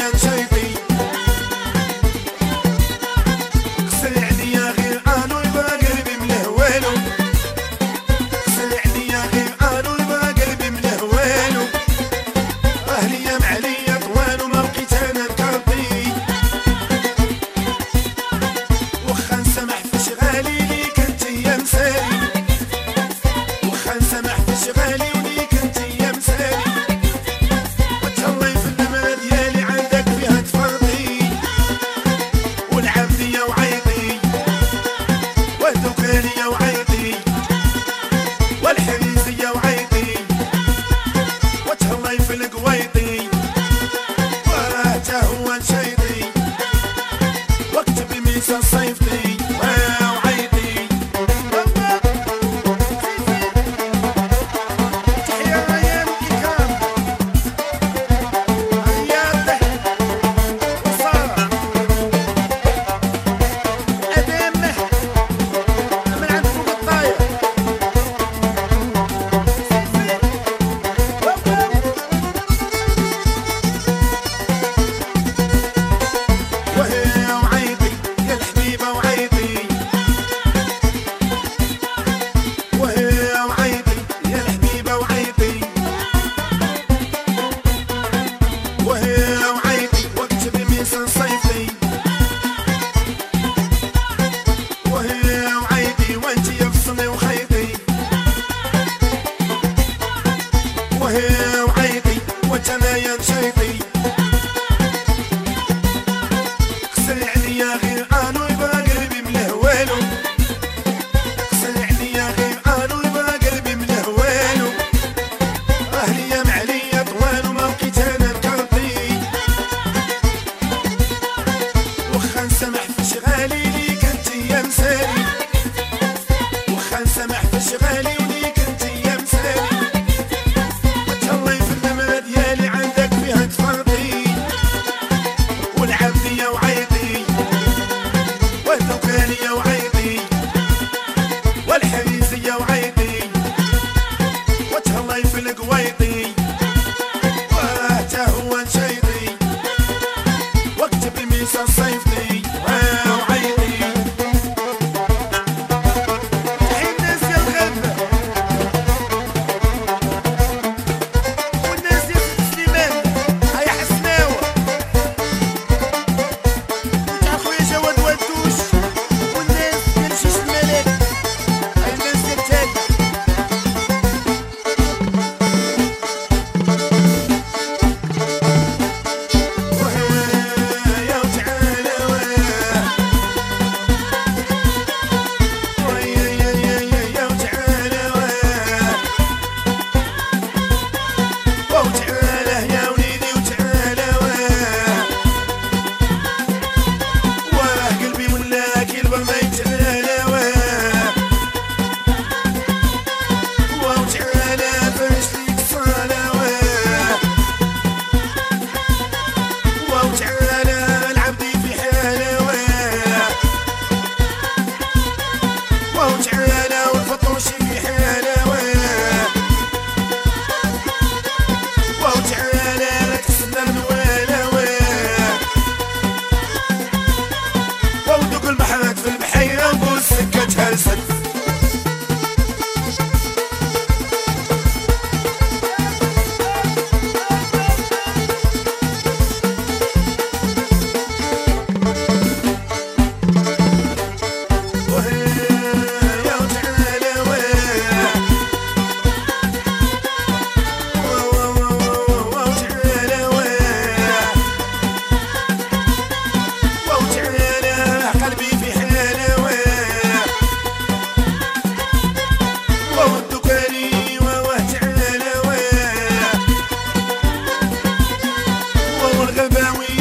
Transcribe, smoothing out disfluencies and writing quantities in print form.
نشيطي غسل عليا غير انو يبقى قلبي من هوالو غسل عليا غير انو يبقى قلبي من هوالو اهلي معليا طوال وما بقيت انا نكرطي وخا نسمح في شغالي ليك انت يا مسالي وخا نسمح في شغالي وليك انت يا مسالي وتهلاي في النمرة ديالي عندك فيها تفرضي والعبدية وعيطي والدكانية وعيطي والحريزية وعيطي وتهلاي في القويطي وراه تا هو نشيطي واكتب ميسا صيفتي وعيطي تحيا ريان الإكرام رياض وصارة أدام من عند فوق الطاير وهي وعيطي يا الحبيبة وعيطي وهي وعيطي يا الحبيبة وعيطي وهي وعيطي واكتب ميسا صيفي وهي وعيطي وانتي يفصلي وخيطي وهي وعيطي وانت انايا نشيطي غسل عليا غير انو يبقى قلبي من هوالو غسل عليا غير انو يبقى قلبي من هوالو اهلي معليا طوال وما بقيت انا نكرطي وخا نسمح في شغالي ليك انت يا مسالي وخا نسمح في شغالي وليك انت يا مسالي وتهلاي في النمرة ديالي عندك فيها تفرطي والعبدية وعيطي والدكانية وعيطي والحريزية وعيطي وتهلاي في القويطي وراه تا هو نشيطي واكتب ميسا صيفتي وعيطي تحيا الناس يا الغابة والناس يا سليمان هيا حسناوة وتاع خويا جواد ودوش والناس ديال شيش الملاك هاي الناس ديال تالي وهيا وتعالى وهيا وتعالى وتعالى يا وليدي وتعالى واه قلبي ولاك يلبى ما يتعالى وتعالى فاش ليك صالة وتعالى العبدي في حالة وتعالى والفطوشي في حالة وتعالى لا تستنى الوالة ودوك البحرات في البحيرة وقول سكة هرست وهيا وتعالى وتعالى وتعالى قلبي في حالة والدكاني وتعالى والغباوي